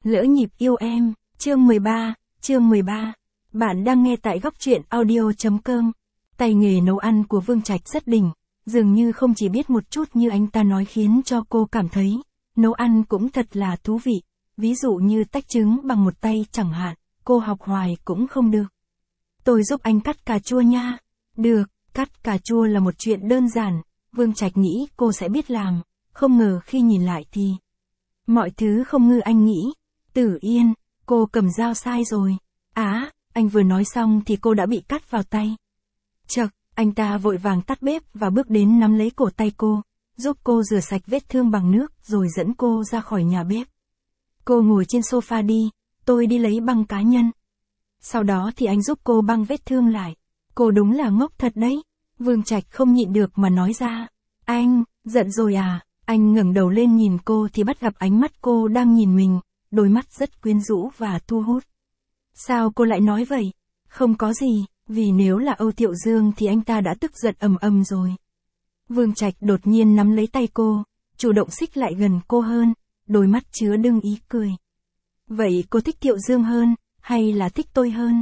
Lỡ nhịp yêu em, chương 13. Bạn đang nghe tại góc truyện audio.com. Tay nghề nấu ăn của Vương Trạch rất đỉnh, dường như không chỉ biết một chút như anh ta nói khiến cho cô cảm thấy, nấu ăn cũng thật là thú vị. Ví dụ như tách trứng bằng một tay chẳng hạn, cô học hoài cũng không được. Tôi giúp anh cắt cà chua nha. Được, cắt cà chua là một chuyện đơn giản, Vương Trạch nghĩ cô sẽ biết làm, không ngờ khi nhìn lại thì mọi thứ không như anh nghĩ. Tử Yên, cô cầm dao sai rồi. Anh vừa nói xong thì cô đã bị cắt vào tay. Chậc, anh ta vội vàng tắt bếp và bước đến nắm lấy cổ tay cô, giúp cô rửa sạch vết thương bằng nước rồi dẫn cô ra khỏi nhà bếp. Cô ngồi trên sofa đi, tôi đi lấy băng cá nhân. Sau đó thì anh giúp cô băng vết thương lại. Cô đúng là ngốc thật đấy. Vương Trạch không nhịn được mà nói ra. Anh, giận rồi à? Anh ngẩng đầu lên nhìn cô thì bắt gặp ánh mắt cô đang nhìn mình, đôi mắt rất quyến rũ và thu hút. Sao cô lại nói vậy? Không có gì, vì nếu là Âu Thiệu Dương thì anh ta đã tức giận ầm rồi. Vương Trạch đột nhiên nắm lấy tay cô, chủ động xích lại gần cô hơn, đôi mắt chứa đựng ý cười. Vậy cô thích Thiệu Dương hơn, hay là thích tôi hơn?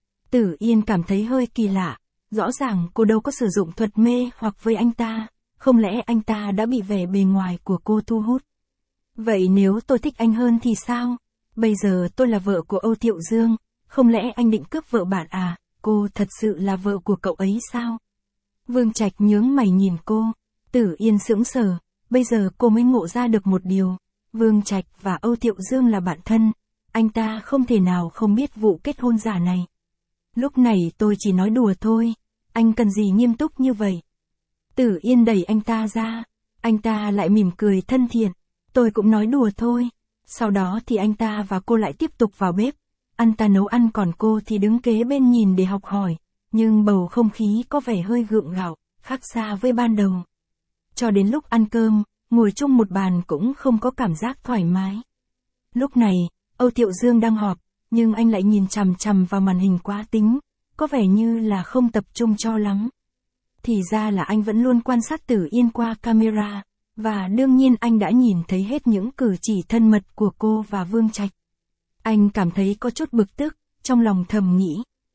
Tử Yên cảm thấy hơi kỳ lạ, rõ ràng cô đâu có sử dụng thuật mê hoặc với anh ta, không lẽ anh ta đã bị vẻ bề ngoài của cô thu hút? Vậy nếu tôi thích anh hơn thì sao? Bây giờ tôi là vợ của Âu Thiệu Dương, không lẽ anh định cướp vợ bạn à? Cô thật sự là vợ của cậu ấy sao? Vương Trạch nhướng mày nhìn cô, Tử Yên sững sờ, bây giờ cô mới ngộ ra được một điều, Vương Trạch và Âu Thiệu Dương là bạn thân, anh ta không thể nào không biết vụ kết hôn giả này. Lúc này tôi chỉ nói đùa thôi, anh cần gì nghiêm túc như vậy? Tử Yên đẩy anh ta ra, anh ta lại mỉm cười thân thiện, tôi cũng nói đùa thôi. Sau đó thì anh ta và cô lại tiếp tục vào bếp, anh ta nấu ăn còn cô thì đứng kế bên nhìn để học hỏi, nhưng bầu không khí có vẻ hơi gượng gạo, khác xa với ban đầu. Cho đến lúc ăn cơm, ngồi chung một bàn cũng không có cảm giác thoải mái. Lúc này, Âu Thiệu Dương đang họp, nhưng anh lại nhìn chằm chằm vào màn hình quá tính, có vẻ như là không tập trung cho lắm. Thì ra là anh vẫn luôn quan sát Tử Yên qua camera, và đương nhiên anh đã nhìn thấy hết những cử chỉ thân mật của cô và Vương Trạch. Anh cảm thấy có chút bực tức, trong lòng thầm nghĩ.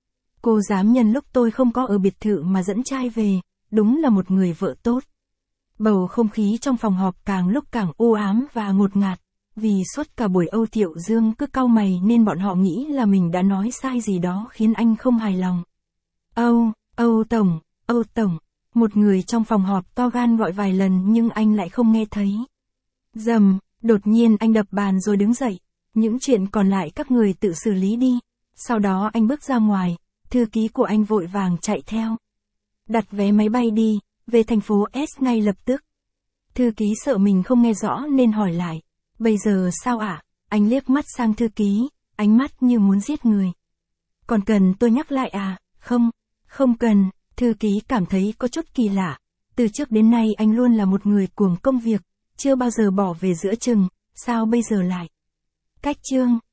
Cô dám nhân lúc tôi không có ở biệt thự mà dẫn trai về, đúng là một người vợ tốt. Bầu không khí trong phòng họp càng lúc càng u ám và ngột ngạt, vì suốt cả buổi Âu Thiệu Dương cứ cau mày nên bọn họ nghĩ là mình đã nói sai gì đó khiến anh không hài lòng. Âu Tổng, một người trong phòng họp to gan gọi vài lần nhưng anh lại không nghe thấy. Rầm, đột nhiên anh đập bàn rồi đứng dậy, những chuyện còn lại các người tự xử lý đi. Sau đó anh bước ra ngoài, thư ký của anh vội vàng chạy theo. Đặt vé máy bay đi, về thành phố S ngay lập tức. Thư ký sợ mình không nghe rõ nên hỏi lại. Bây giờ sao ạ? Anh liếc mắt sang thư ký, ánh mắt như muốn giết người. Còn cần tôi nhắc lại à? Không cần. Thư ký cảm thấy có chút kỳ lạ. Từ trước đến nay anh luôn là một người cuồng công việc, chưa bao giờ bỏ về giữa chừng, sao bây giờ lại? Cách chương,